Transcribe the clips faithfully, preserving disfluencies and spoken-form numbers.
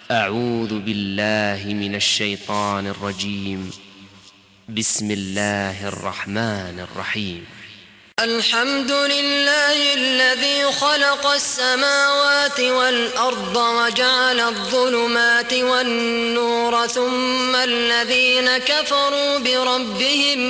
أعوذ بالله من الشيطان الرجيم. بسم الله الرحمن الرحيم. الحمد لله الذي خلق السماوات والأرض وجعل الظلمات والنور ثم الذين كفروا بربهم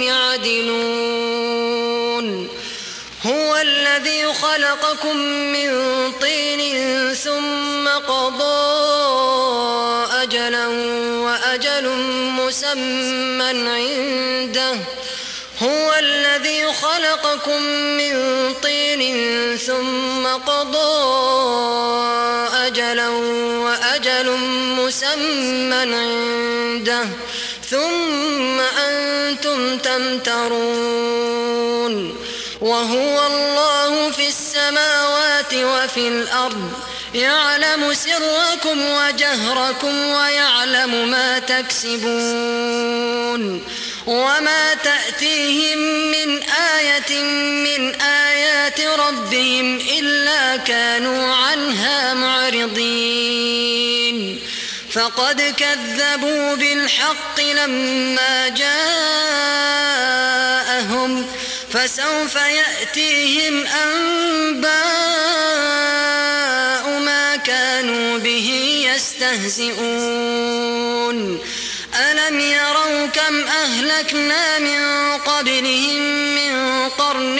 يعدلون. هو الذي خلقكم من طين ثم قضى أجلا وأجل مسمى عنده. هو الذي خلقكم من طين ثم قضى أجلا وأجل مسمى عنده ثم أنتم تمترون. وهو الله في السماوات وفي الأرض يعلم سركم وجهركم ويعلم ما تكسبون. وما تأتيهم من آية من آيات ربهم إلا كانوا عنها معرضين. فقد كذبوا بالحق لما جاءهم فسوف يأتيهم أنباء ما كانوا به يستهزئون. ألم يروا كم أهلكنا من قبلهم من قرن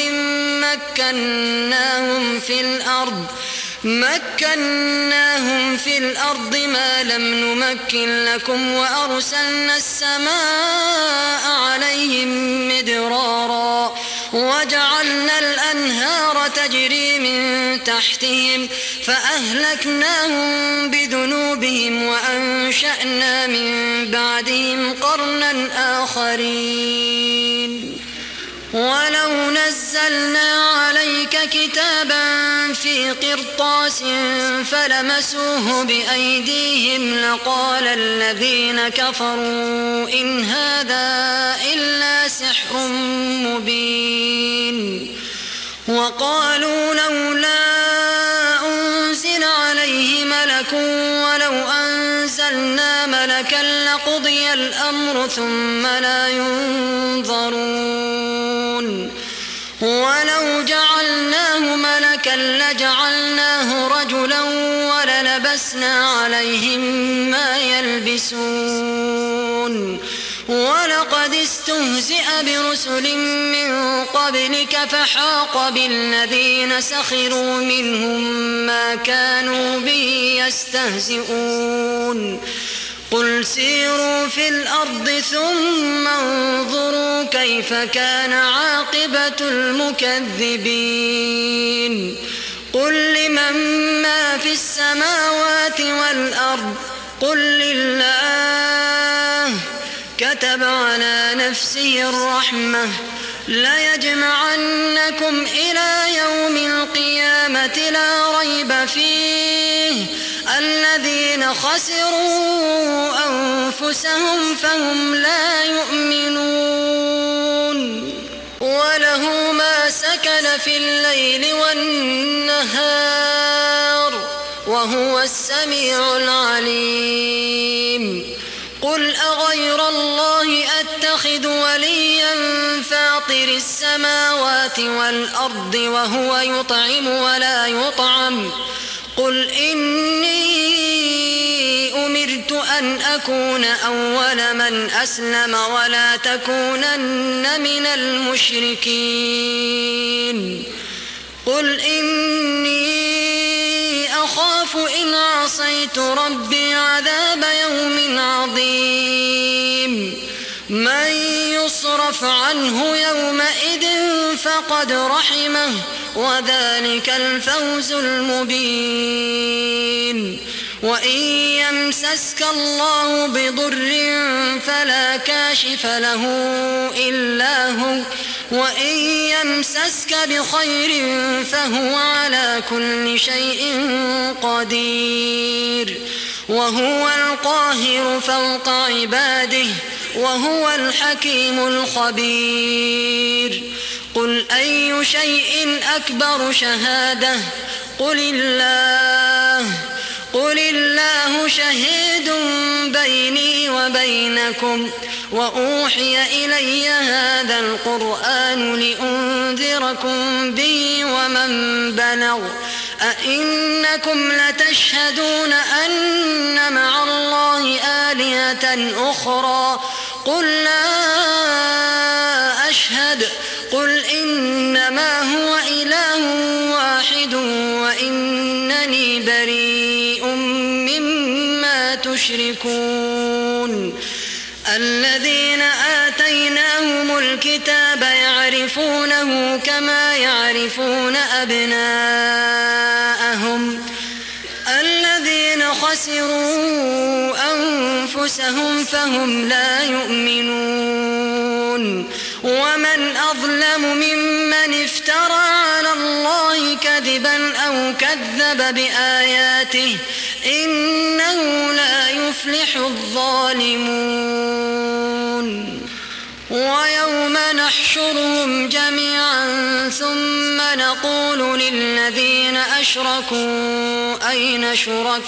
مكناهم في الأرض مكناهم في الأرض ما لم نمكن لكم وأرسلنا السماء عليهم مدرارا وجعلنا الأنهار تجري من تحتهم فأهلكناهم بذنوبهم وأنشأنا من بعدهم قرنا آخرين. ولو نزلنا عليك كتابا في قرطاس فلمسوه بأيديهم لقال الذين كفروا إن هذا إلا سحر مبين. وقالوا لولا أنزل عليه ملك ولو أنزلنا ملكا لقضي الأمر ثم لا ينظرون. ولو جعلناه ملكا لجعلناه رجلا وللبسنا عليهم ما يلبسون. ولقد استهزئ برسل من قبلك فحاق بالذين سخروا منهم ما كانوا به يستهزئون. قل سيروا في الأرض ثم انظروا كيف كان عاقبة المكذبين. قل لمن ما في السماوات والأرض قل لله كتب على نفسه الرحمة ليجمعنكم إلى يوم القيامة لا ريب فيه الذين خسروا أنفسهم فهم لا يؤمنون. وله ما سكن في الليل والنهار وهو السميع العليم. قل أغير الله أتخذ وليا فاطر السماوات والأرض وهو يطعم ولا يطعم. قل إني أمرت أن أكون أول من أسلم ولا تكونن من المشركين. قل إني أخاف إن عصيت ربي عذاب يوم عظيم. من يصرف عنه يومئذ فقد رحمه وذلك الفوز المبين. وإن يمسسك الله بضر فلا كاشف له إلا هو وإن يمسسك بخير فهو على كل شيء قدير. وهو القاهر فوق عباده وهو الحكيم الخبير. قل أي شيء أكبر شهادة قل الله قل الله شهيد بيني وبينكم وأوحي إلي هذا القرآن لأنذركم به ومن بلغ أئنكم لتشهدون أن مع الله آلهة أخرى قل لا أشهد قل إنما هو إله واحد وإنني بريء مما تشركون الذين آتيناهم الكتاب يعرفونه كما يعرفون أبناءهم الذين خسروا أنفسهم فهم لا يؤمنون ومن أظلم ممن افترى على الله كذبا أو كذب بآياته إنه لا يفلح الظالمون ويوم نحشرهم جميعا ثم نقول للذين أشركوا أين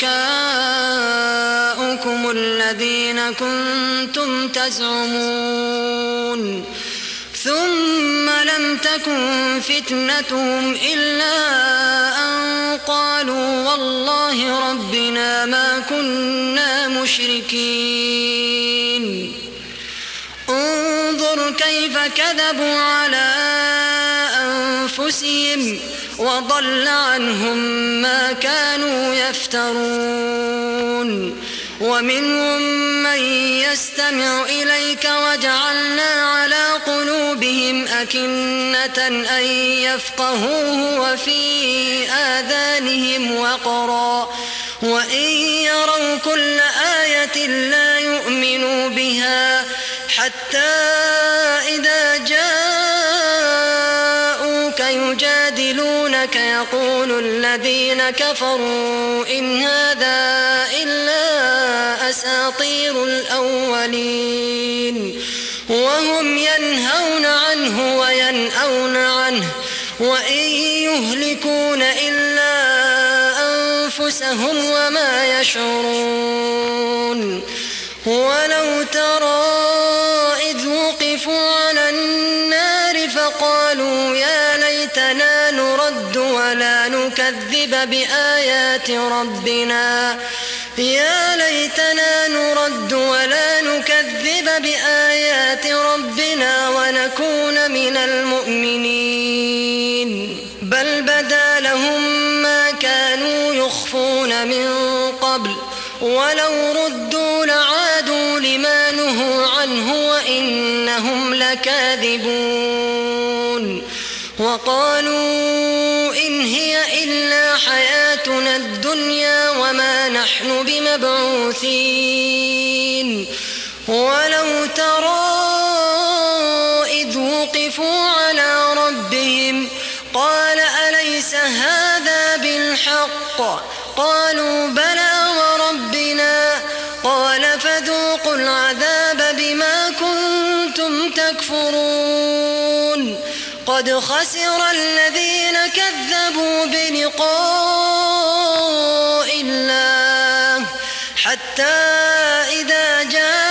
شركاؤكم الذين كنتم تزعمون ثم لم تكن فتنتهم إلا أن قالوا والله ربنا ما كنا مشركين انظر كيف كذبوا على أنفسهم وضل عنهم ما كانوا يفترون ومنهم من يستمع إليك وجعلنا على قلوبهم أكنة أن يفقهوه وفي آذانهم وقرا وإن يروا كل آية لا يؤمنوا بها حتى إذا جاءوك يجادلونك يقول الذين كفروا إن هذا إلا أساطير الأولين وهم ينهون عنه وينأون عنه وإن يهلكون إلا أنفسهم وما يشعرون ولو ترى إذ وقفوا على النار فقالوا يا ليتنا نرد ولا نكذب بآيات ربنا يا ليتنا نرد ولا نكذب بآيات ربنا ونكون من المؤمنين بل بدا لهم ما كانوا يخفون من قبل ولو ردوا لعادوا لما نهوا عنه وإنهم لكاذبون وقالوا إن هي إلا حياتنا الدنيا وما نحن بمبعوثين ولو ترى إذ وقفوا على ربهم قال أليس هذا بالحق قالوا بلى وربنا قال فذوقوا العذاب بما كنتم تكفرون قد خسر الذين كذبوا بلقاء الله حتى إذا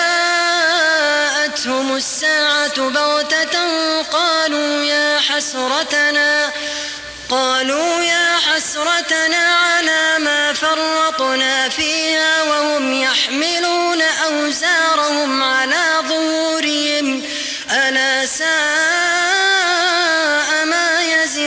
جاءتهم الساعة بغتة قالوا يا حسرتنا قالوا يا حسرتنا على ما فرطنا فيها وهم يحملون أوزارهم على ظهورهم ألا ساء ما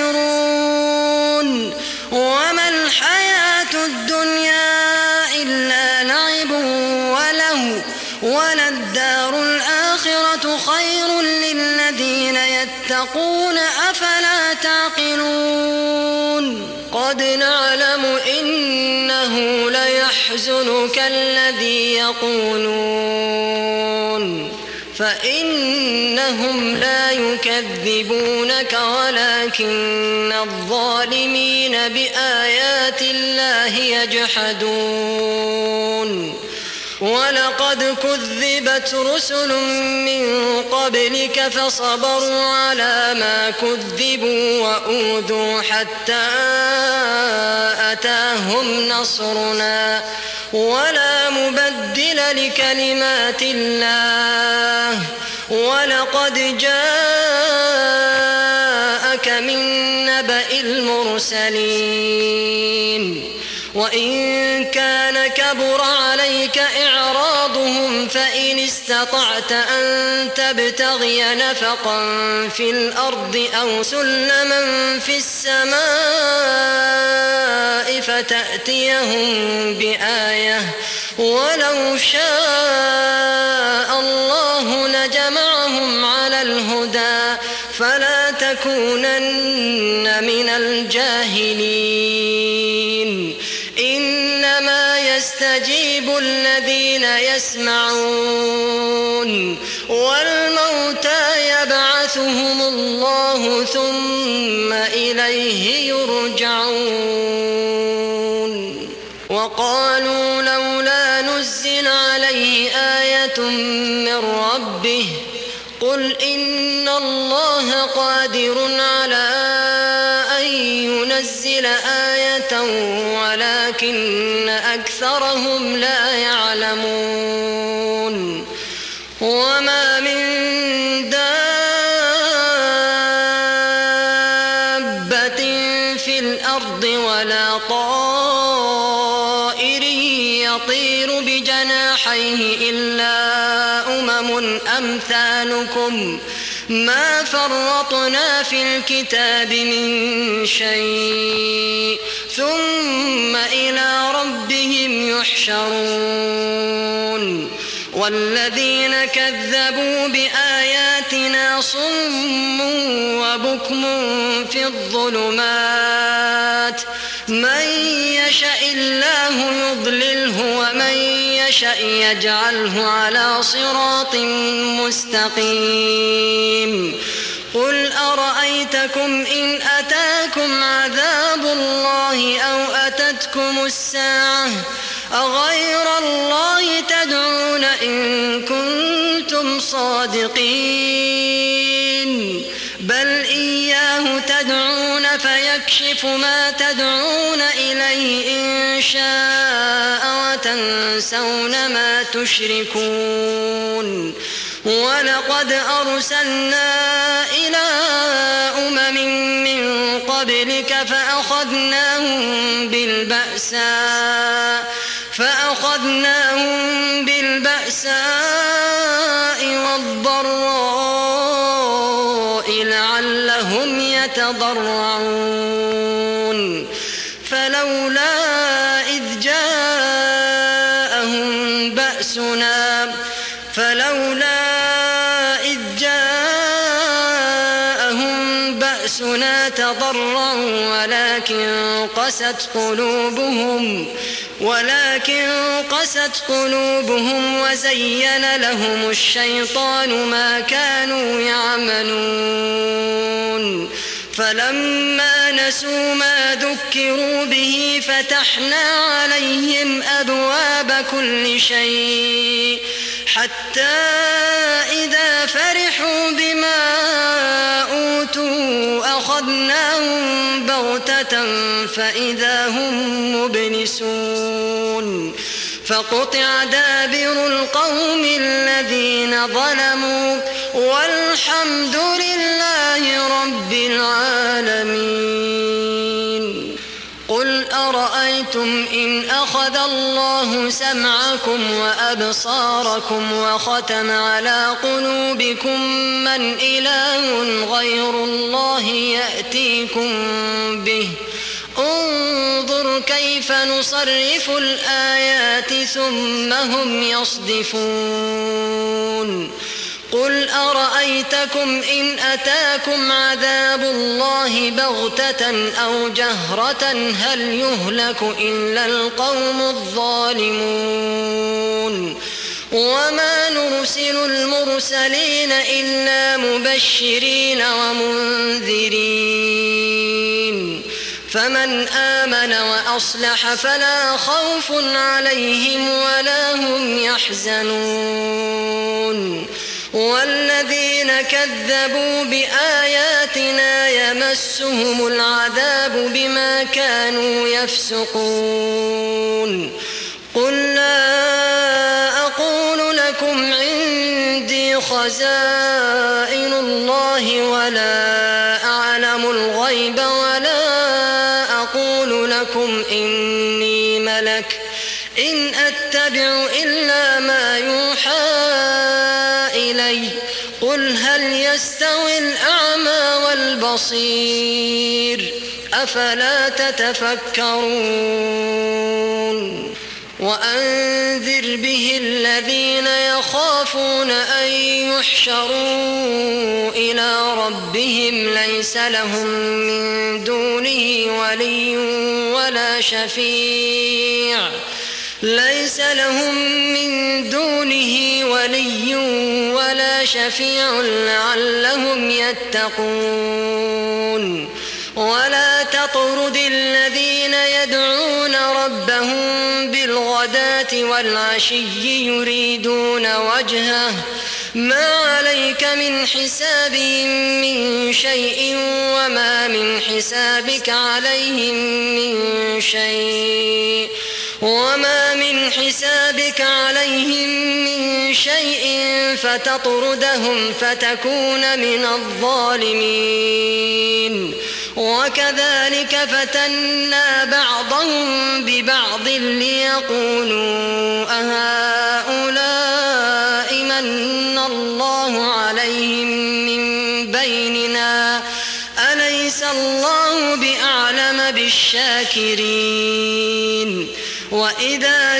يزرون وما الحياة الدنيا إلا لعب وله وللدار الآخرة خير للذين يتقون أفلا تعقلون قد نعلم إنه ليحزنك الذي يقولون فإنهم لا يكذبونك ولكن الظالمين بآيات الله يجحدون ولقد كذبت رسل من قبلك فصبروا على ما كذبوا وأوذوا حتى أتاهم نصرنا ولا مبدل لكلمات الله ولقد جاءك من نبأ المرسلين وإن كان كبر عليك إعراضهم فإن استطعت أن تبتغي نفقا في الأرض أو سلما في السماء فتأتيهم بآية ولو شاء الله لجمعهم على الهدى فلا تكونن من الجاهلين إنما يستجيب الذين يسمعون والموتى يبعثهم الله ثم إليه يرجعون وقالوا لولا نزل عليه آية من ربه قل إن الله قادر على أن ينزل آية ولكن أكثرهم لا يعلمون وما من دابة في الأرض ولا طائر يطير بجناحيه إلا أمم أمثالكم ما فرطنا في الكتاب من شيء ثم إلى ربهم يحشرون والذين كذبوا بآياتنا صم وبكم في الظلمات من يشاء الله يضلله ومن يشاء يجعله على صراط مستقيم قل أرأيتكم إن أتاكم عذاب الله أو أتتكم الساعة أغير الله تدعون إن كنتم صادقين بل إياه تدعون فيكشف ما تدعون إليه إن شاء وتنسون ما تشركون ولقد أرسلنا إلى أمم من قبلك فأخذناهم بالبأساء فأخذناهم بالبأساء والضراء لعلهم يتضرعون فلولا إذ جاءهم بأسنا فلولا إذ جاءهم بأسنا تضرعوا ولكن قست قلوبهم ولكن قست قلوبهم وزين لهم الشيطان ما كانوا يعملون فلما نسوا ما ذكروا به فتحنا عليهم أبواب كل شيء حتى إذا فرحوا بما أوتوا أخذناهم بغتة فإذا هم مبلسون فقطع دابر القوم الذين ظلموا والحمد لله رب العالمين قل أرأيتم إن أخذ الله سمعكم وأبصاركم وختم على قلوبكم من إله غير الله يأتيكم به انظر كيف نصرف الآيات ثم هم يصدفون قل أرأيتكم إن أتاكم عذاب الله بغتة أو جهرة هل يهلك إلا القوم الظالمون وما نرسل المرسلين إلا مبشرين ومنذرين فمن آمن وأصلح فلا خوف عليهم ولا هم يحزنون والذين كذبوا بآياتنا يمسهم العذاب بما كانوا يفسقون قل لا أقول لكم عندي خزائن الله ولا أعلم الغيب ولا أقول لكم إني ملك إن أتبع إلا ما يوحى إلي قل هل يستوي الأعمى والبصير أفلا تتفكرون وأنذر به الذين يخافون أن يحشروا إلى ربهم ليس لهم من دونه ولي ولا شفيع ليس لهم من دونه ولي ولا شفيع لعلهم يتقون ولا تطرد الذين يدعون ربهم بالغداة والعشي يريدون وجهه ما عليك من حسابهم من شيء وما من حسابك عليهم من شيء وما من حسابك عليهم من شيء فتطردهم فتكون من الظالمين وكذلك فتنا بعضهم ببعض ليقولوا أهؤلاء من الله عليهم من بيننا أليس الله بأعلم بالشاكرين وإذا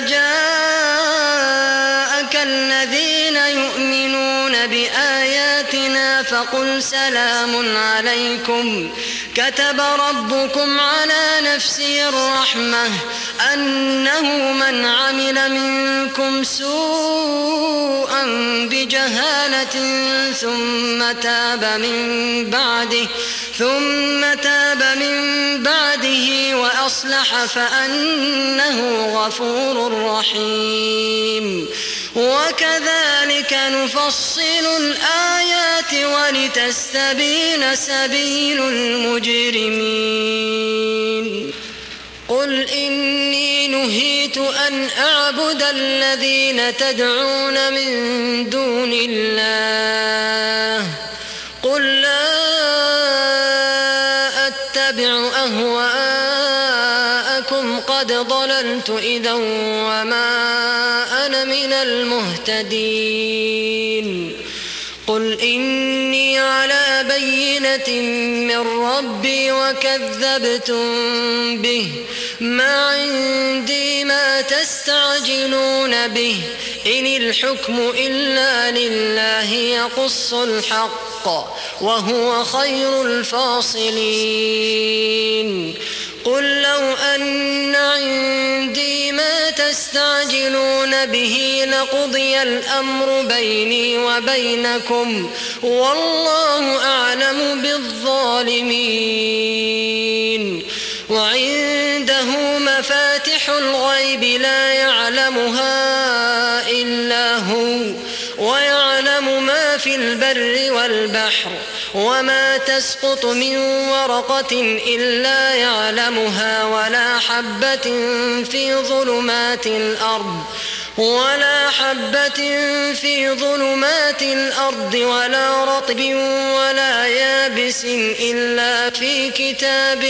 جاءك الذين يؤمنون بآياتنا فقل سلام عليكم كتب ربكم على نفسه الرحمة أنه من عمل منكم سوءا بجهالة ثم تاب من بعده ثم تاب من بعده وأصلح فأنه غفور رحيم وكذلك نفصل الآيات ولتستبين سبيل المجرمين قل إني نهيت أن أعبد الذين تدعون من دون الله قل لا أتبع أهواءكم قد ضللت إذا وما أنا من المهتدين قل إني على بينة من ربي وكذبتم به ما عندي ما تستعجلون به إن الحكم إلا لله يقص الحق وهو خير الفاصلين قل لو أن عندي ما تستعجلون به لقضي الأمر بيني وبينكم والله أعلم بالظالمين وعنده مفاتح الغيب لا يعلمها إلا هو ويعلم ما في البر والبحر وما تسقط من ورقة إلا يعلمها ولا حبة في ظلمات الأرض ولا حبة في ظلمات الأرض ولا رطب ولا يابس إلا في كتاب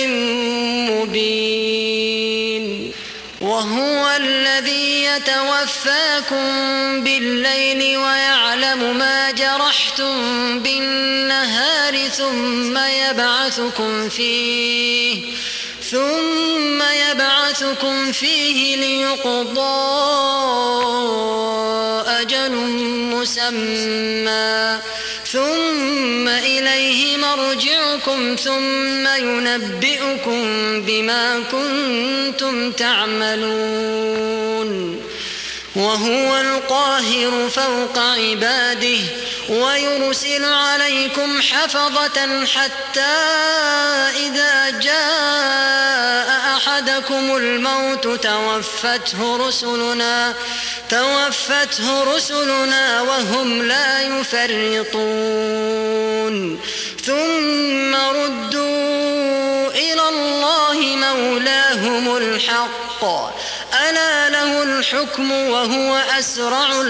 مبين وهو الذي يتوفاكم بالليل ويعلم ما جرحتم بالنهار ثم يبعثكم فيه ثم يبعثكم فيه ليقضى أجل مسمى ثم إليه مرجعكم ثم ينبئكم بما كنتم تعملون وهو القاهر فوق عباده ويرسل عليكم حفظة حتى إذا جاء أحدكم الموت توفته رسلنا توفته رسلنا وهم لا يفرطون ثم ردوا إلى الله مولاهم الحق ألا له الحكم وهو أسرع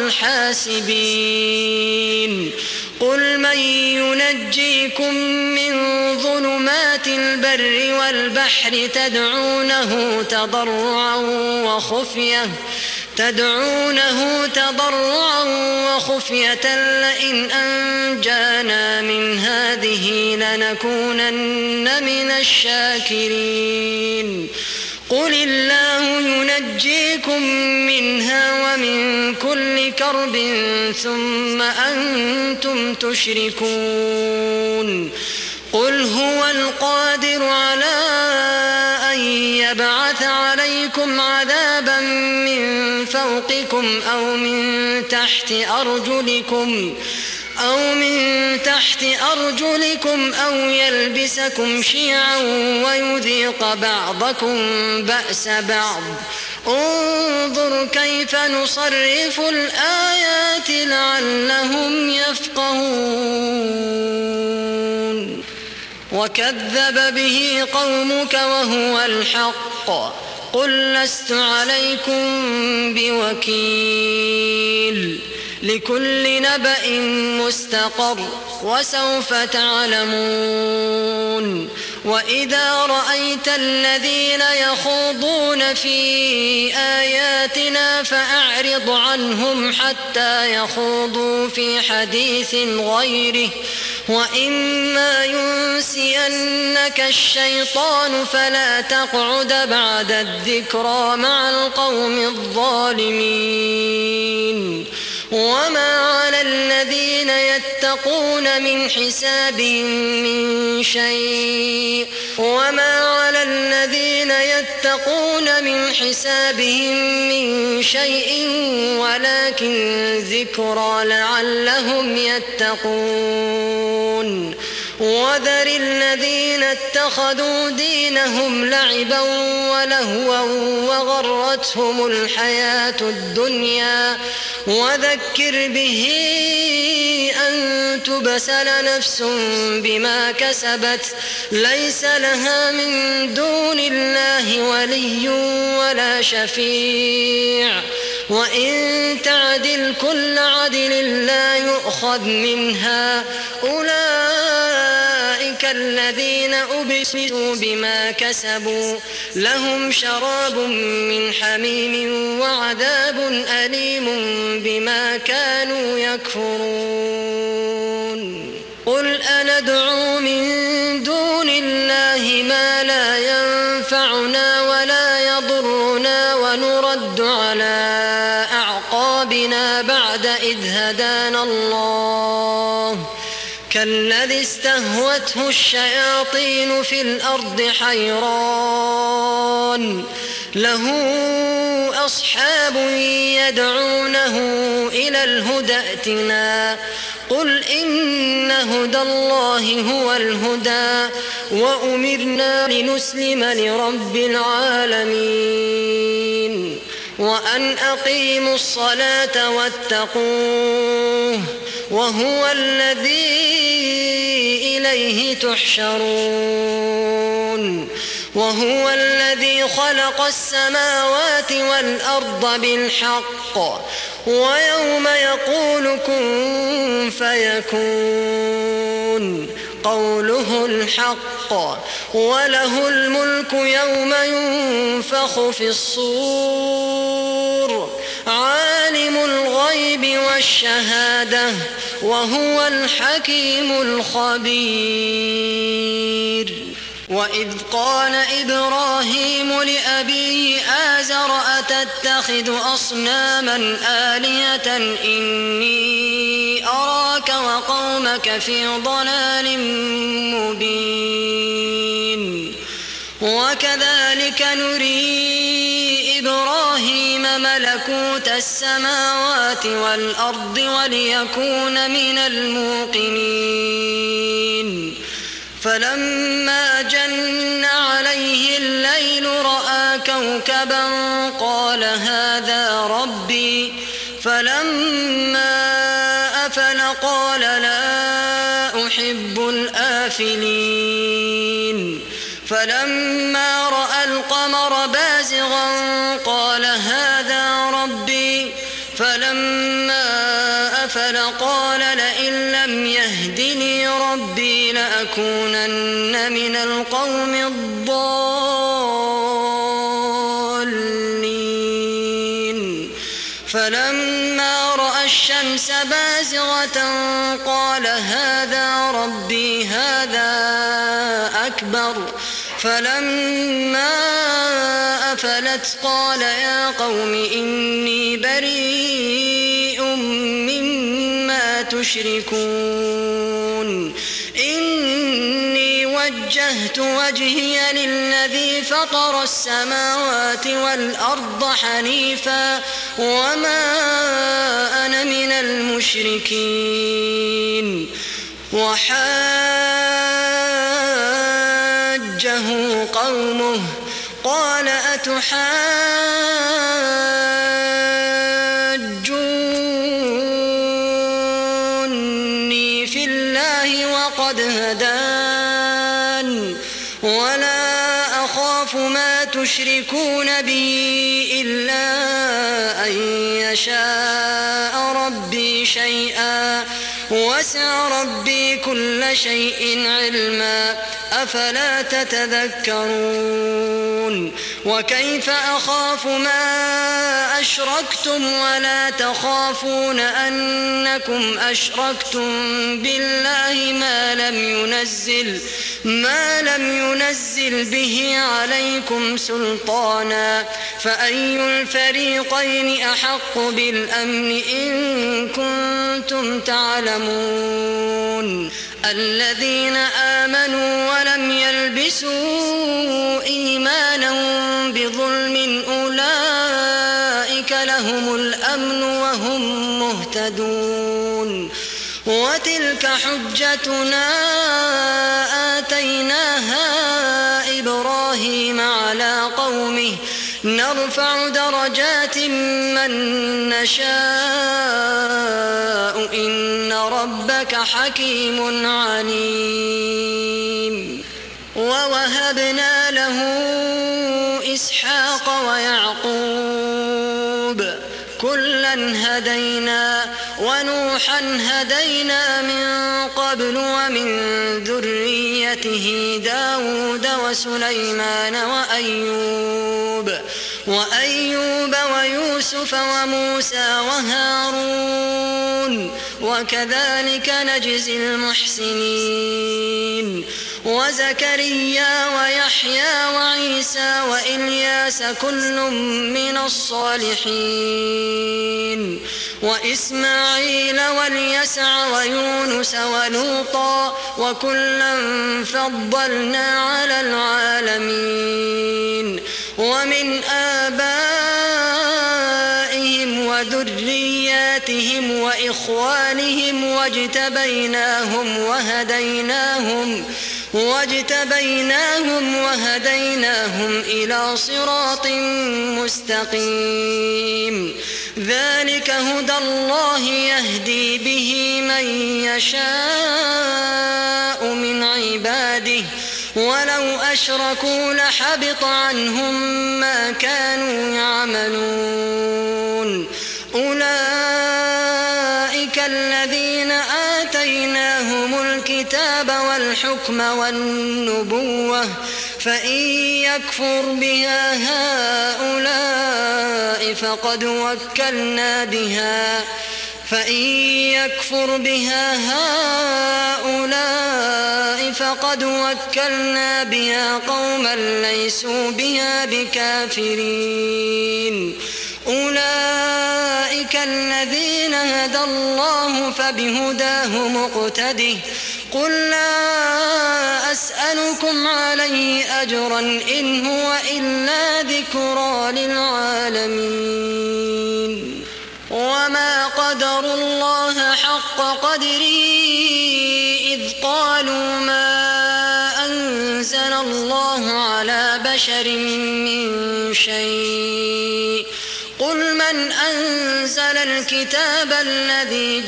الحاسبين قل من ينجيكم من ظلمات البر والبحر تدعونه تضرعا وخفية تدعونه تضرعا وخفية لئن أنجانا من هذه لنكونن من الشاكرين قل الله ينجيكم منها ومن كل كرب ثم أنتم تشركون قل هو القادر على أن يبعث عليكم عذابا من فوقكم أو من تحت أرجلكم أو من تحت أرجلكم أو يلبسكم شيعا ويذيق بعضكم بأس بعض انظر كيف نصرف الآيات لعلهم يفقهون وكذب به قومك وهو الحق قل لست عليكم بوكيل لكل نبأ مستقر وسوف تعلمون وإذا رأيت الذين يخوضون في آياتنا فأعرض عنهم حتى يخوضوا في حديث غيره وإما ينسينك الشيطان فلا تقعد بعد الذكرى مع القوم الظالمين وما على الذين يتقون من حسابهم من شيء وما على الذين يتقون من حسابهم من شيء ولكن ذكرى لعلهم يتقون وذر الذين اتخذوا دينهم لعبا ولهوا وغرتهم الحياة الدنيا وذكر به أن تبسل نفس بما كسبت ليس لها من دون الله ولي ولا شفيع وإن تعدل كل عدل لا يؤخذ منها أولئك الذين أبسلوا بما كسبوا لهم شراب من حميم وعذاب أليم بما كانوا يكفرون قل أندعو من دون الله ما لا ينفعنا ولا يضرنا ونرد على أعقابنا بعد إذ هدانا الله كالذي استهوته الشياطين في الأرض حيران له أصحاب يدعونه إلى الهدى ائتنا قل إن هدى الله هو الهدى وأمرنا لنسلم لرب العالمين وأن أقيموا الصلاة واتقوه وهو الذي إليه تحشرون وهو الذي خلق السماوات والأرض بالحق ويوم يقول كن فيكون قوله الحق وله الملك يوم ينفخ في الصور عالم الغيب والشهادة وهو الحكيم الخبير وإذ قال إبراهيم لأبيه آزر أتتخذ أصناما آلهة إني أراك وقومك في ضلال مبين وكذلك نري إبراهيم إبراهيم ملكوت السماوات والأرض وليكون من الموقنين فلما جن عليه الليل رأى كوكبا قال هذا ربي فلما أفل قال لا أحب الآفلين فلما رأى القمر بازغا قال هذا ربي فلما أفل قال لئن لم يهدني ربي لأكونن من القوم الضالين فلما رأى الشمس بازغة قال هذا ربي هذا أكبر فلما أفلت قال يا قوم إني بريء مما تشركون إني وجهت وجهي للذي فطر السماوات والأرض حنيفا وما أنا من المشركين وحاجه قومه قال أتحاجوني في الله وقد هدان ولا أخاف ما تشركون به إلا أن يشاء ربي شيئا وسع ربي كل شيء علما أفلا تتذكرون وكيف أخاف ما أشركتم ولا تخافون أنكم أشركتم بالله ما لم ينزل ما لم ينزل به عليكم سلطانا فأي الفريقين أحق بالأمن إن كنتم تعلمون الذين آمنوا ولم يلبسوا إيمانهم بظلم أولئك لهم الأمن وهم مهتدون وتلك حجتنا آتيناها إبراهيم على قومه نرفع درجات من نشاء إن ربك حكيم عليم ووهبنا له إسحاق ويعقوب كلا هدينا ونوحا هدينا من قبل ومن ذريته داود وسليمان وأيوب وأيوب ويوسف وموسى وهارون وكذلك نجزي المحسنين وزكريا ويحيى وعيسى وإلياس كل من الصالحين وإسماعيل واليسع ويونس ولوطا وكلا فضلنا على العالمين ومن آبائهم وذرياتهم وإخوانهم واجتبيناهم وهديناهم واجتبيناهم وهديناهم إلى صراط مستقيم ذلك هدى الله يهدي به من يشاء من عباده ولو أشركوا لحبط عنهم ما كانوا يعملون أولئك الذين آتيناهم الكتاب والحكم والنبوة فإن يكفر بها هؤلاء فقد وكلنا بها فإن يكفر بها هؤلاء فقد وكلنا بها قوما ليسوا بها بكافرين أولئك الذين هدى الله فبهداه مقتده قل لا أسألكم عليه أجرا إن هو إلا ذكرى للعالمين وما قدروا الله حق قدره إذ قالوا ما أنزل الله على بشر من شيء قل من أنزل الكتاب الذي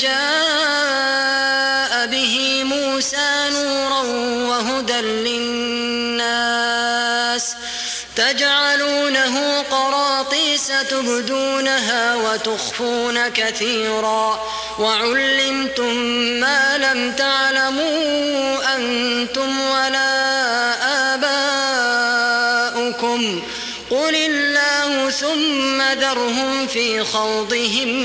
جاء به موسى نورا وهدى للناس تجعلونه قراطيس تبدونها وتخفون كثيرا وعلمتم ما لم تعلموا أنتم ولا آباؤكم قل الله ثم ذرهم في خوضهم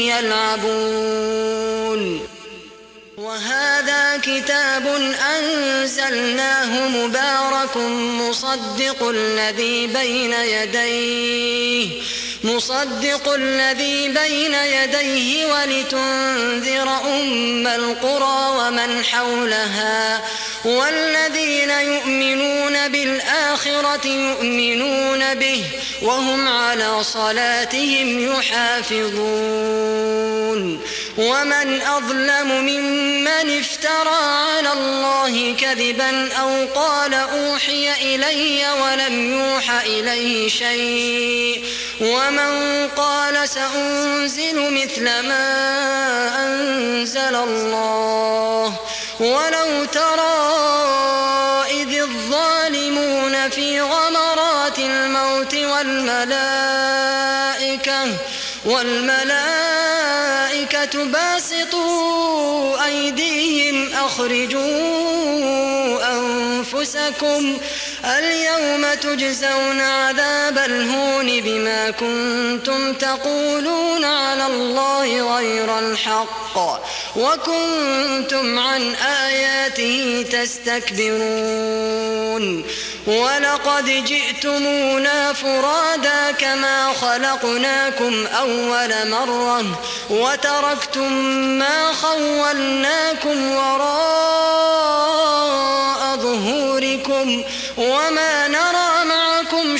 يلعبون وهذا كتاب أنزلناه مبارك مصدق الذي بين يديه مصدق الذي بين يديه ولتنذر أم القرى ومن حولها والذين يؤمنون بالآخرة يؤمنون به وهم على صلاتهم يحافظون ومن أظلم ممن افترى على الله كذبا أو قال أوحي إلي ولم يوح إليه شيء ومن قال سأنزل مثل ما أنزل الله ولو ترى إذ الظالمون في غمرات الموت والملائكة والملائكة باسطوا أيديهم أخرجوا أنفسكم اليوم تجزون عذاب الهون بما كنتم تقولون على الله غير الحق وكنتم عن آياته تستكبرون ولقد جئتمونا فرادا كما خلقناكم أول مرة وتركتم ما خولناكم وراء ظهوركم وما نرى معكم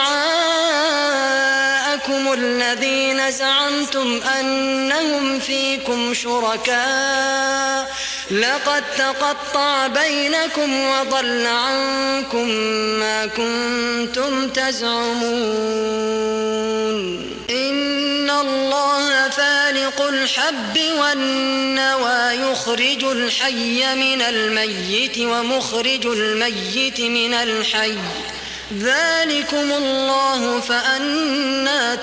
شفعاءكم الذين زعمتم أنهم فيكم شركاء لقد تقطع بينكم وضل عنكم ما كنتم تزعمون إن الله فالق الحب والنوى يخرج الحي من الميت ومخرج الميت من الحي ذلكم الله فأنى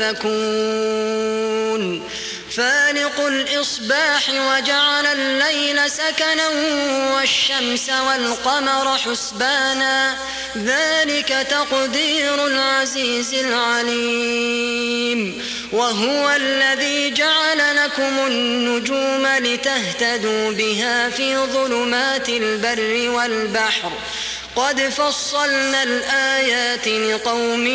تؤفكون فالق الإصباح وجعل الليل سكنا والشمس والقمر حسبانا ذلك تقدير العزيز العليم وهو الذي جعل لكم النجوم لتهتدوا بها في ظلمات البر والبحر قد فصلنا الآيات لقوم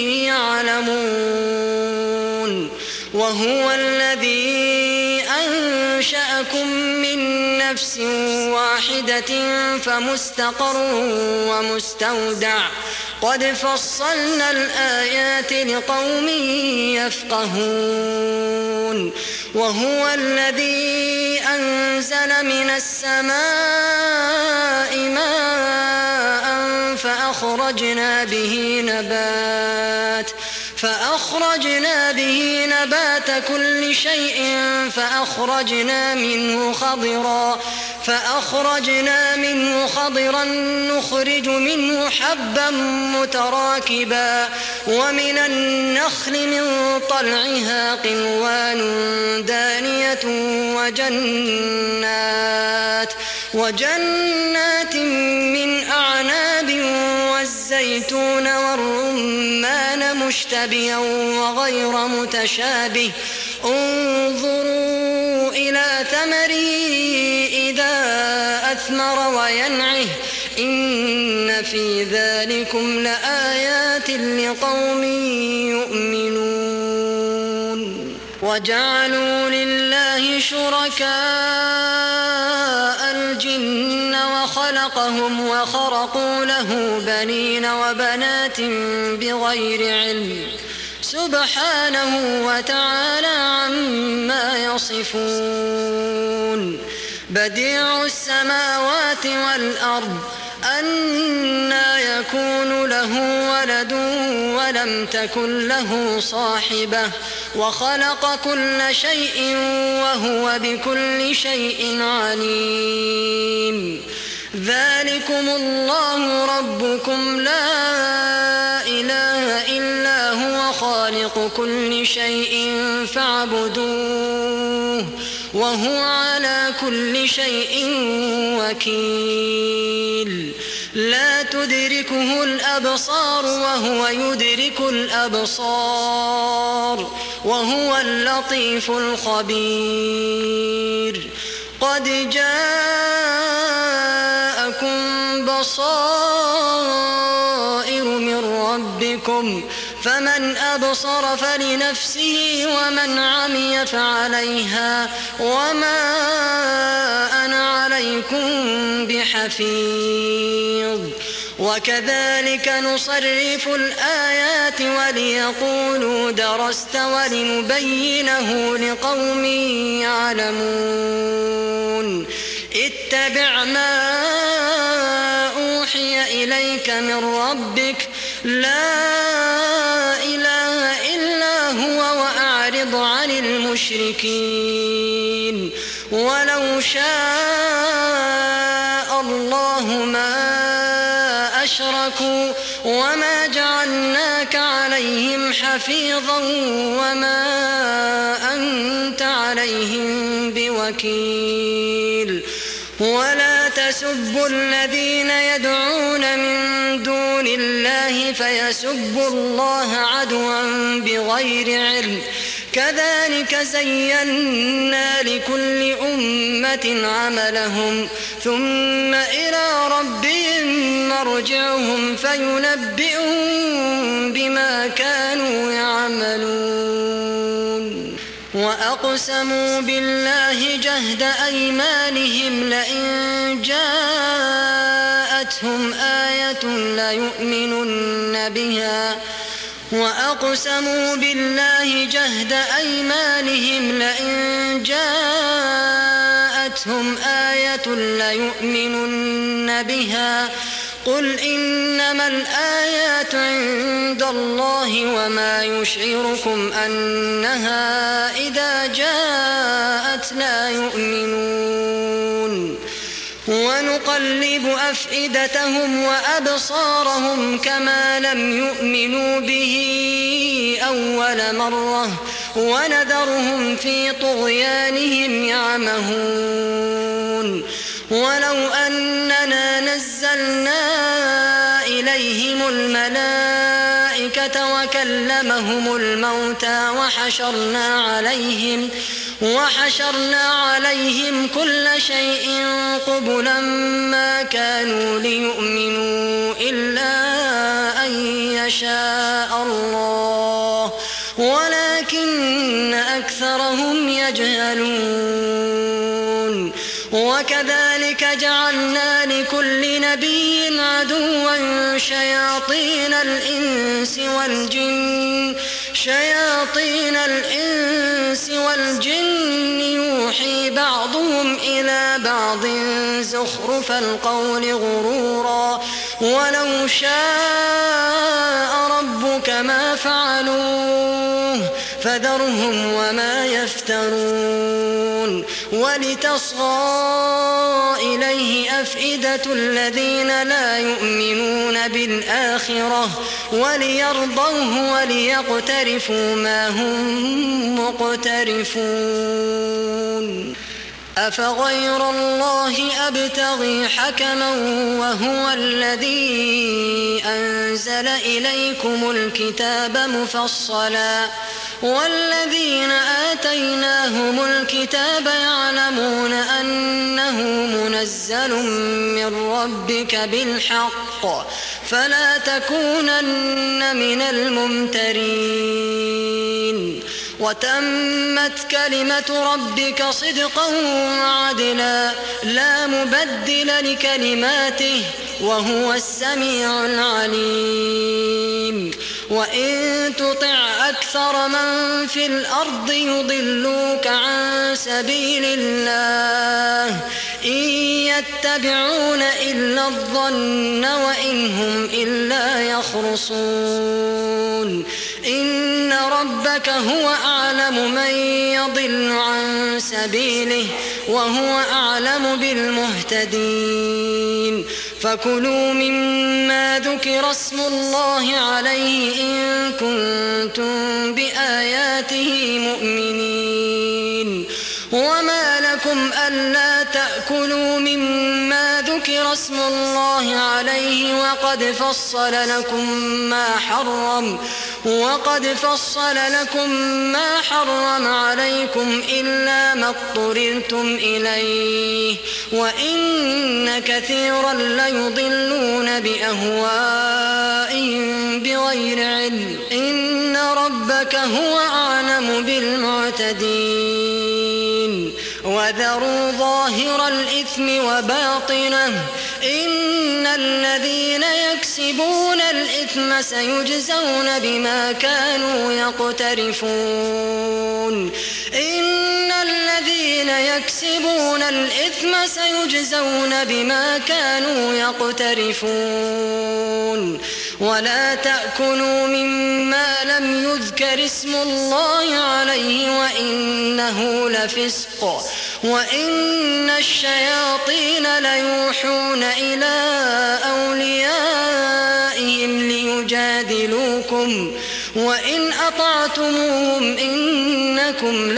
يعلمون وهو الذي أنشأكم من نفس واحدة فمستقر ومستودع قد فصلنا الآيات لقوم يفقهون وهو الذي أنزل من السماء ماء فأخرجنا به نبات فأخرجنا به نبات كل شيء فأخرجنا منه خضرا فأخرجنا منه خضرا نخرج منه حبا متراكبا ومن النخل من طلعها قنوان دانية وجنات وجنات من أعناب والزيتون والرمان مشتبها وغير متشابه انظروا إلى ثمره إذا أثمر وينعه إن في ذلكم لآيات لقوم يؤمنون وجعلوا لله شركاء الجن خلقهم وخرقوا له بنين وبنات بغير علم سبحانه وتعالى عما يصفون. بديع السماوات والأرض أنى يكون له ولد ولم تكن له صاحبة وخلق كل شيء وهو بكل شيء عليم. ذلكم الله ربكم لا إله إلا هو خالق كل شيء فاعبدوه وهو على كل شيء وكيل. لا تدركه الأبصار وهو يدرك الأبصار وهو اللطيف الخبير. قد جاءكم بصائر من ربكم فمن أبصر فلنفسه ومن عمي فعليها وما أنا عليكم بحفيظ. وكذلك نصرف الآيات وليقولوا درست ولنبينه لقوم يعلمون. اتبع ما أوحي إليك من ربك لا إله إلا هو وأعرض عن المشركين. ولو شاء الله ما أشركوا وما جعلناك عليهم حفيظا وما أنت عليهم بوكيل. ولا تسبوا الذين يدعون من دون الله فيسبوا الله عدوا بغير علم كذلك زينا لكل أمة عملهم ثم إلى ربهم مرجعهم فينبئهم بما كانوا يعملون. وأقسموا بالله جهد أيمانهم لئن جاءتهم آية ليؤمنن بها وأقسموا بالله جهد أيمانهم لئن جاءتهم آية ليؤمنن بها قل إنما الآيات عند الله وما يشعركم أنها إذا جاءت لا يؤمنون. ونقلب أفئدتهم وأبصارهم كما لم يؤمنوا به أول مرة ونذرهم في طغيانهم يعمهون. ولو أننا نزلنا إليهم الملائكة وكلمهم الموتى وحشرنا عليهم وحشرنا عليهم كل شيء قبلا ما كانوا ليؤمنوا إلا أن يشاء الله ولكن أكثرهم يجهلون. وكذلك جعلنا لكل نبي عدوا شياطين الإنس والجن شياطين الإنس والجن يوحي بعضهم إلى بعض زخرف القول غرورا ولو شاء ربك ما فعلوه فذرهم وما يفترون. ولتصغى إليه أفئدة الذين لا يؤمنون بالآخرة وليرضوه وليقترفوا ما هم مقترفون. أفغير الله أبتغي حكما وهو الذي أنزل إليكم الكتاب مفصلا والذين آتيناهم الكتاب يعلمون أنه منزل من ربك بالحق فلا تكونن من الممترين. وتمت كلمة ربك صدقا وعدلا لا مبدل لكلماته وهو السميع العليم. وإن تطع أكثر من في الأرض يضلوك عن سبيل الله إن يتبعون إلا الظن وإن هم إلا يخرصون. إن ربك هو أعلم من يضل عن سبيله وهو أعلم بالمهتدين. فكلوا مما ذكر اسم الله عليه إن كنتم بآياته مؤمنين. وما لكم ألا تأكلوا مما ذكر اسم الله عليه وقد فصل لكم ما حرم وقد فصل لكم ما حرم عليكم إلا ما اضطررتم إليه وإن كثيرا ليضلون بأهوائهم بغير علم. إن ربك هو أعلم بالمعتدين. وذروا ظاهر الإثم وباطنه إن الذين يكسبون الإثم سيجزون بما كانوا يقترفون. إن الذين يكسبون الإثم سيجزون بما كانوا يقترفون. ولا تأكلوا مما لم يذكر اسم الله عليه وإنه لفسق وإن الشياطين ليوحون إلى أوليائهم ليجادلوكم وإن أطعتموهم إنكم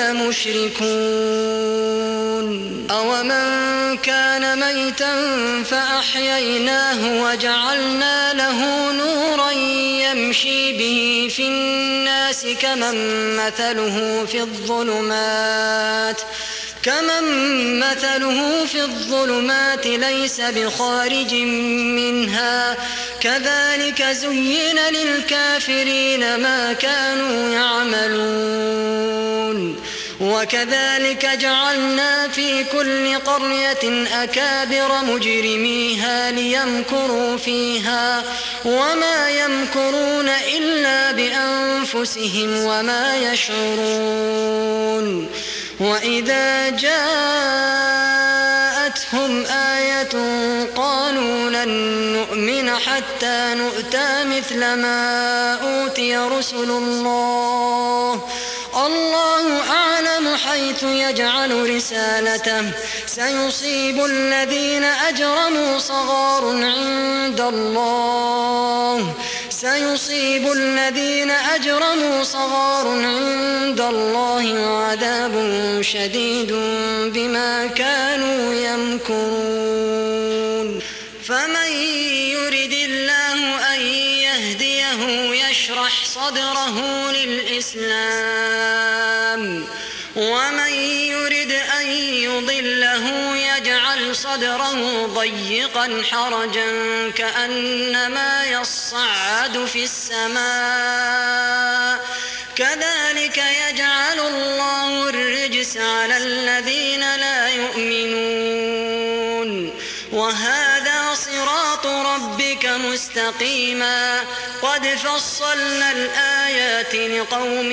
لمشركون. أومن كان ميتا فأحييناه وجعلنا له نورا يمشي به في الناس كمن مثله في الظلمات كمن مثله في الظلمات ليس بخارج منها كذلك زين للكافرين ما كانوا يعملون. وكذلك جعلنا في كل قرية أكابر مجرميها ليمكروا فيها وما يمكرون إلا بأنفسهم وما يشعرون. وإذا جاءتهم آية قالوا لن نؤمن حتى نؤتى مثل ما أوتي رسل الله الله أعلم حيث يجعل رسالته سيصيب الذين أجرموا صغار عند الله سيصيب الذين أجرموا صغار عند الله وعذاب شديد بما كانوا يمكرون. فمن يرد الله أن يهديه يشرح صدره للإسلام ومن يرد أن يضله يجعل صدره ضيقا حرجا كأنما يصعد في السماء كذلك يجعل الله الرجس على الذين لا يؤمنون. وهذا صراط ربك مستقيما قد فصلنا الآيات لقوم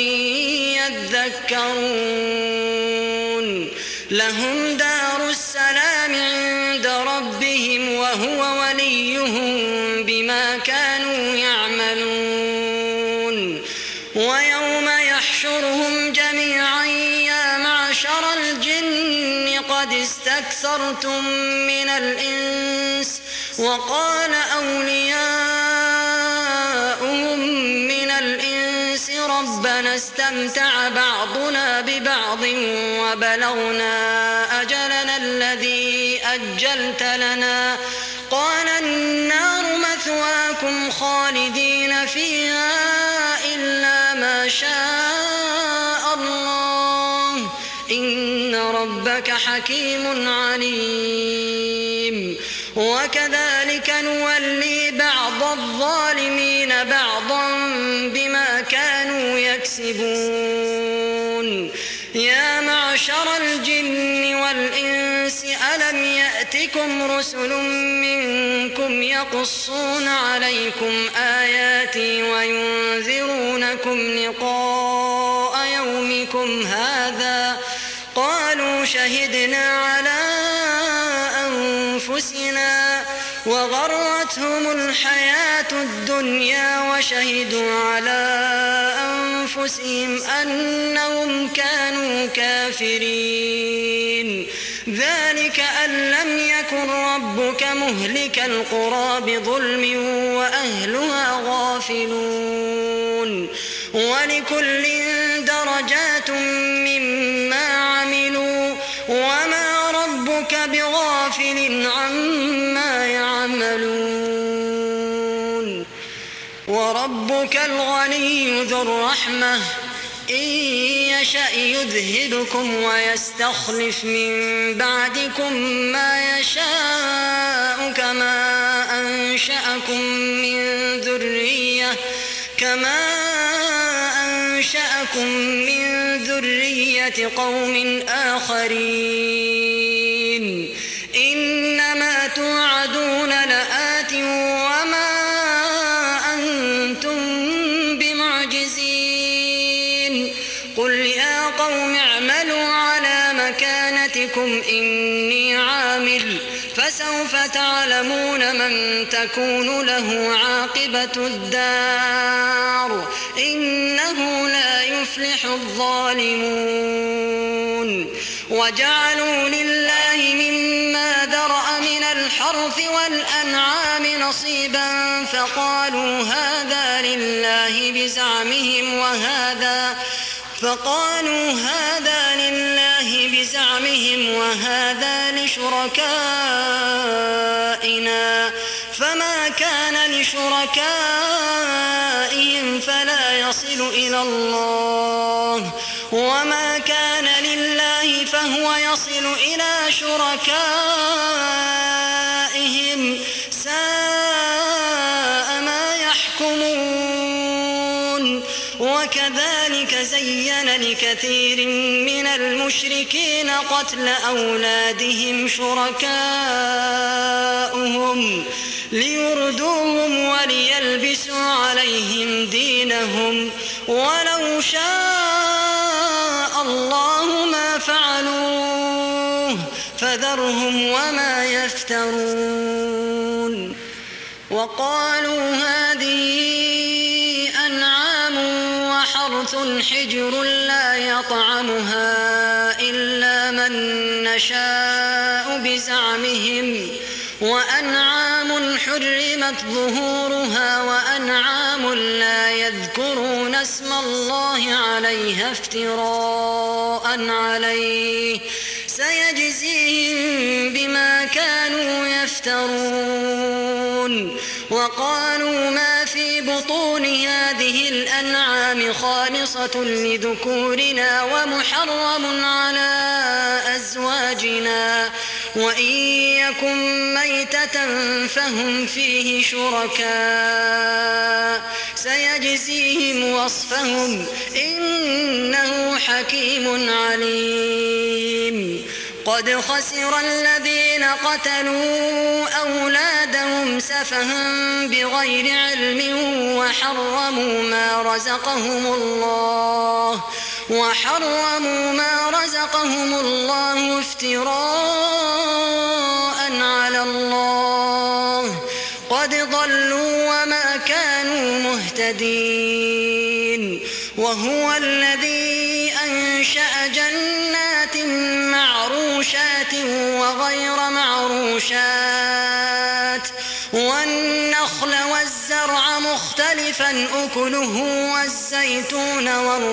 يذكرون. لهم دار السلام عند ربهم وهو وليهم بما كانوا يعملون. ويوم يحشرهم جميعا يا معشر الجن قد استكثرتم من الإنس وقال أولياؤهم من الإنس ربنا استمتع بعضنا ببعض وبلغنا أجلنا الذي أجلت لنا قال النار مثواكم خالدين فيها إلا ما شاء الله إن ربك حكيم عليم. وكذلك نولي بعض الظالمين بعضا بما كانوا يكسبون. يا معشر الجن والإنس ألم يأتكم رسل منكم يقصون عليكم آياتي وينذرونكم لقاء يومكم هذا؟ قالوا شهدنا على أنفسنا وغرتهم الحياة الدنيا وشهدوا على أنفسهم أنهم كانوا كافرين. ذلك أن لم يكن ربك مهلك القرى بظلم وأهلها غافلون. ولكل درجات مما عملوا وما ربك بغافل عما يعملون. وربك الغني ذو الرحمة إن يشأ يذهبكم ويستخلف من بعدكم ما يشاء كما أنشأكم من ذرية كما أنشأكم من ذرية قوم آخرين. إنما توعدون لآت وما أنتم بمعجزين. قل يا قوم اعملوا على مكانتكم إني عامل فسوف تعلمون من تكون له عاقبة الدار إنه لا يفلح الظالمون. وجعلوا لله مما ذرأ من الحرث والأنعام نصيبا فقالوا هذا لله بزعمهم وهذا فقالوا هذا لله بزعمهم وهذا لشركائنا فما كان لشركائهم فلا يصل إلى الله وما كان لله فهو يصل إلى شركائهم ساء ما يحكمون. وكذلك زين لكثير من المشركين قتل أولادهم شركاؤهم ليردوهم وليلبسوا عليهم دينهم ولو شاء الله ما فعلوه فذرهم وما يفترون. وقالوا هذه أنعام وحرث حجر لا يطعمها إلا من نشاء بزعمهم وأنعام حرمت ظهورها وأنعام لا يذكرون اسم الله عليها افتراء عليه سيجزيهم بما كانوا يفترون. وقالوا ما في بطون هذه الأنعام خالصة لذكورنا ومحرم على أزواجنا وإن يكن ميتة فهم فيه شركاء سيجزيهم وصفهم إنه حكيم عليم. قد خسر الذين قتلوا أولادهم سفها بغير علم وحرموا ما رزقهم الله وحرموا ما رزقهم الله افتراء على الله قد ضلوا وما كانوا مهتدين. وهو الذي أنشأ جنات معروشات وغير معروشات والنخل والزرع مختلفا أكله والزيتون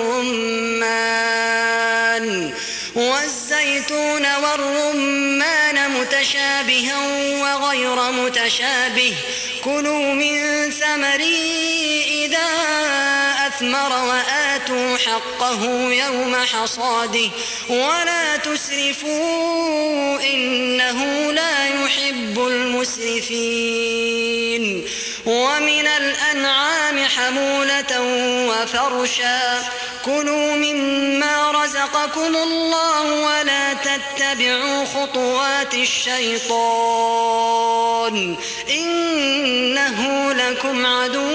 والرمان والزيتون والرمان متشابها وغير متشابه كلوا من ثمره إذا أثمر وآتوا حقه يوم حصاده ولا تسرفوا إنه لا يحب المسرفين. ومن الأنعام حمولة وفرشا كلوا مما رزقكم الله ولا تتبعوا خطوات الشيطان إنه لكم عدو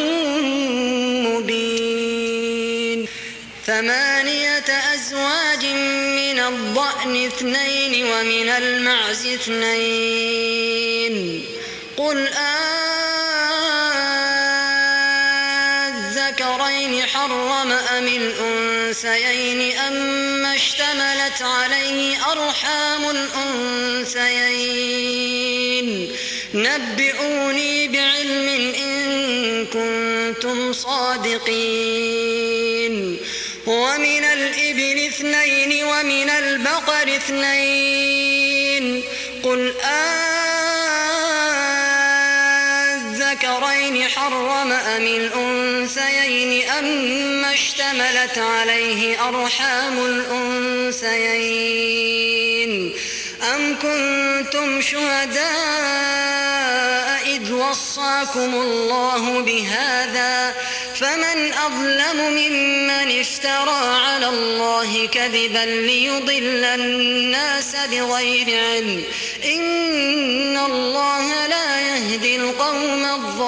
مبين. ثمانية أزواج من الضأن اثنين ومن المعز اثنين قل أذكرين حرم أم الأنثيين أما اشتملت عليه أرحام الأنثيين نبئوني بعلم إن كنتم صادقين. ومن الإبل اثنين ومن البقر اثنين قل أذكرين حرم أم الأنثيين أما اشتملت عليه أرحام الأنثيين أم كنتم شهداء إذ وصاكم الله بهذا فمن أظلم ممن افترى على الله كذبا ليضل الناس بغير علم إن الله لا يهدي القوم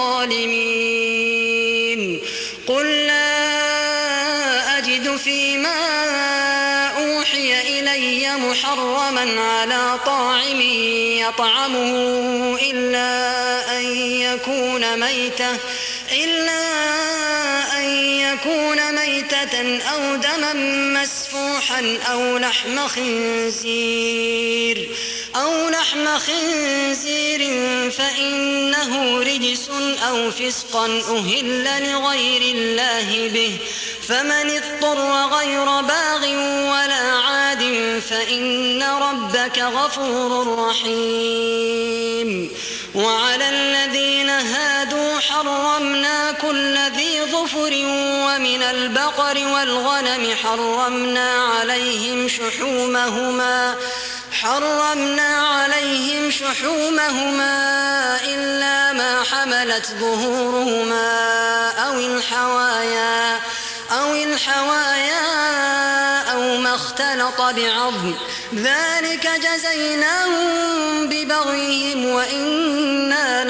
الظالمين. قل لا أجد فيما أوحي إلي محرما على طاعم يطعمه إلا أن يكون ميتة إلا أن يكون ميتة أو دما مسفوحا أو لحم خنزير أو لحم خنزير فإنه رجس أو فسقا أهل لغير الله به فمن اضطر غير باغ ولا عاد فإن ربك غفور رحيم. وعلى الذين هادوا حرمنا كل ذي ظفر ومن البقر والغنم حرمنا عليهم شحومهما حرمنا عليهم شحومهما إلا ما حملت ظهورهما أو الحوايا أو الحوايا أو ما اختلط بعظم ذلك جزيناهم ببغيهم وإنا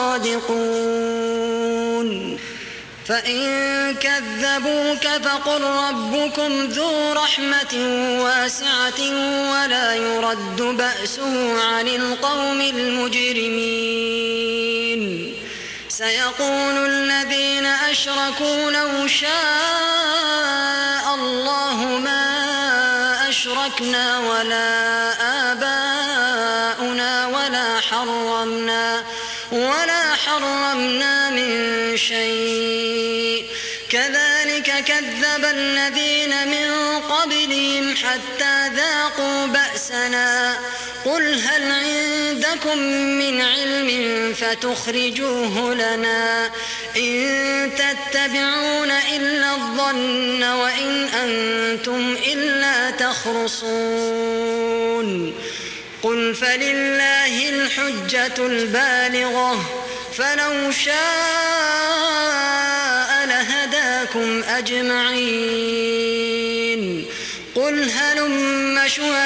لصادقون. فإن كذبوك فقل ربكم ذو رحمة واسعة ولا يرد بأسه عن القوم المجرمين. سيقول الذين أشركوا لو شاء الله ما أشركنا ولا آباؤنا ولا حرمنا ولا حرمنا من شيء كذلك كذب الذين من قبلهم حتى ذاقوا بأسنا قل هل عندكم من علم فتخرجوه لنا إن تتبعون إلا الظن وإن أنتم إلا تخرصون. قل فلله الحجة البالغة فلو شاء لهداكم أجمعين. قل هلم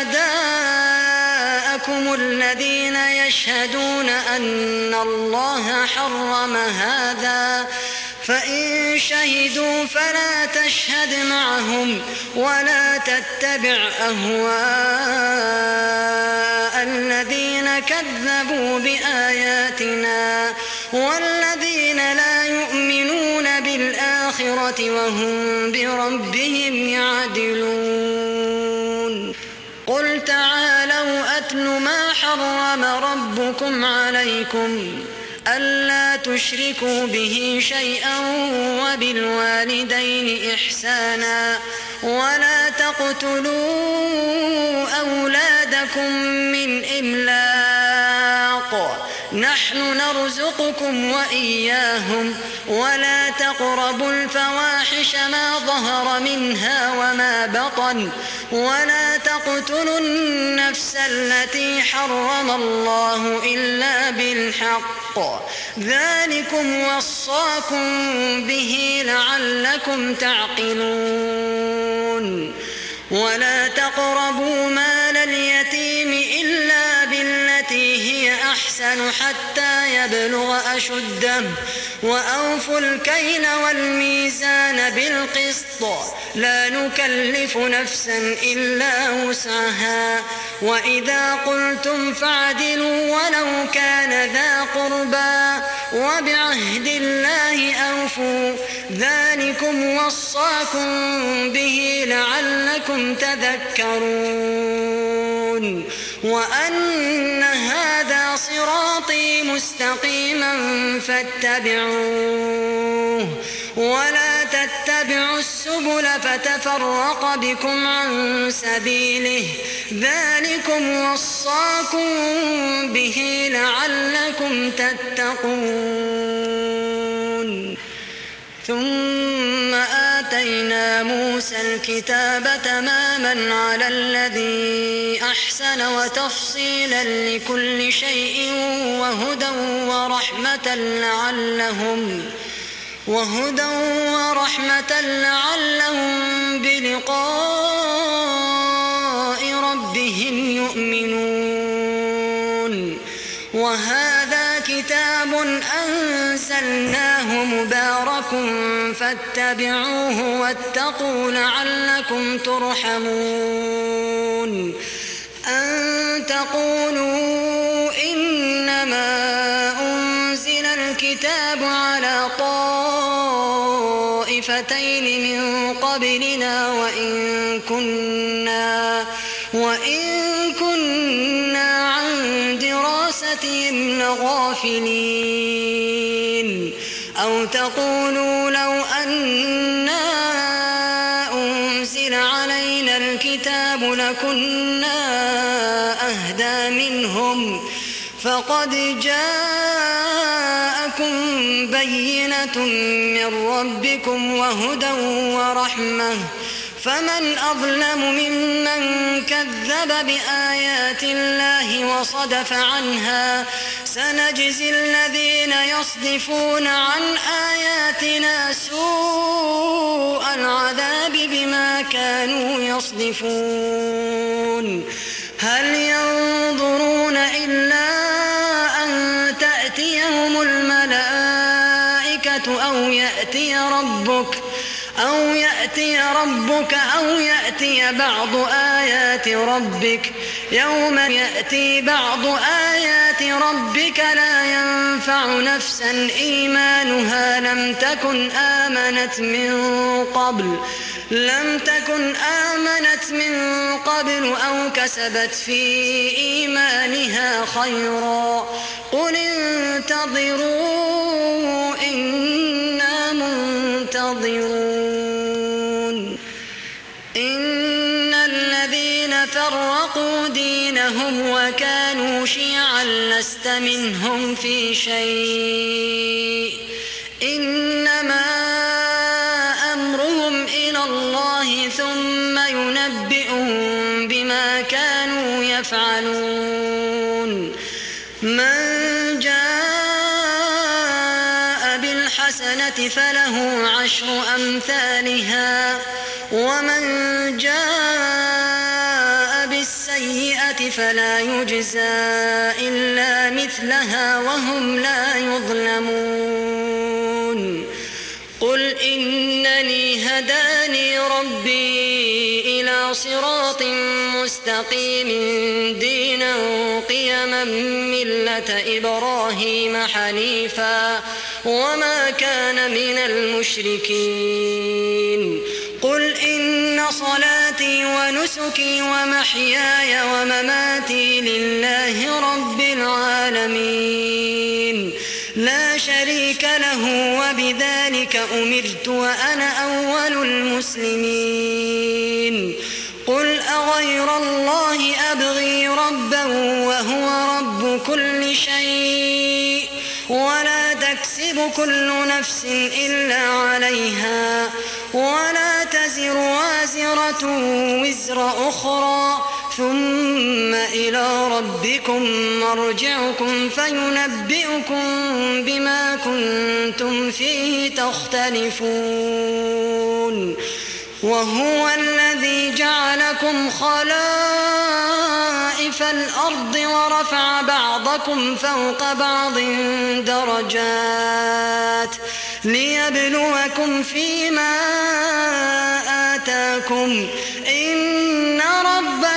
شهداءكم الذين يشهدون أن الله حرم هذا فإن شهدوا فلا تشهد معهم ولا تتبع أهواء الذين كذبوا بآياتنا والذين لا يؤمنون بالآخرة وهم بربهم يعدلون. قل تعالوا أتل ما حرم ربكم عليكم ألا تشركوا به شيئا وبالوالدين إحسانا ولا تقتلوا أولادكم من إملاق نحن نرزقكم وإياهم ولا تقربوا الفواحش ما ظهر منها وما بطن ولا تقتلوا النفس التي حرم الله إلا بالحق ذلكم وصاكم به لعلكم تعقلون ولا تقربوا مال اليتيم إلا بالتي هي أحسن حتى يبلغ أشده وأوفوا الكيل والميزان بالقسط لا نكلف نفسا إلا وسعها وإذا قلتم فاعدلوا ولو كان ذا قربى وبعهد الله أوفوا ذلكم وصاكم به لعلكم تذكرون وأن هذا صراطي مستقيما فاتبعوه ولا تتبعوا السبل فتفرق بكم عن سبيله ذلكم وصاكم به لعلكم تتقون ثم آتينا موسى الكتاب تماما على الذي أحسن وتفصيلا لكل شيء وهدى ورحمة لعلهم وهدى ورحمة لعلهم بلقاء ربهم يؤمنون وهذا كتاب أنزلناه مبارك فاتبعوه واتقوا لعلكم ترحمون أن تقولوا إنما أنزل الكتاب على طائفتين من قبلنا وإن كنا وإن كنا عن دراستهم لغافلين أو تقولوا لو أنا أنزل علينا الكتاب لكنا أهدى منهم فقد جاءكم بينة من ربكم وهدى ورحمة فمن أظلم ممن كذب بآيات الله وصدف عنها سنجزي الذين يصدفون عن آياتنا سوء العذاب بما كانوا يصدفون هل ينظرون إلا أن تأتيهم الملائكة أو يأتي ربك أو يأتي ربك أو يأتي بعض آيات ربك يوم يأتي بعض آيات ربك لا ينفع نفسا إيمانها لم تكن آمنت من قبل لم تكن آمنت من قبل أو كسبت في إيمانها خيرا قل انتظروا إنا منتظرون إن الذين فرقوا دينهم وكانوا شيعا لست منهم في شيء إنما أمرهم إلى الله ثم ينبئهم بما كانوا يفعلون من جاء بالحسنة فله عشر أمثالها ومن جاء بالسيئة فلا يجزى إلا مثلها وهم لا يظلمون قل إنني هداني ربي إلى صراط مستقيم دينا قيما ملة إبراهيم حنيفا وما كان من المشركين قل إن صلاتي ونسكي ومحياي ومماتي لله رب العالمين لا شريك له وبذلك أمرت وأنا أول المسلمين قل أغير الله أبغي ربا وهو رب كل شيء تكسب كل نفس إلا عليها ولا تزر وازرة وزر أخرى ثم إلى ربكم مرجعكم فينبئكم بما كنتم فيه تختلفون وهو الذي جعلكم خلائف الأرض ورفع بعضكم فوق بعض درجات ليبلوكم فيما آتاكم إن ربكم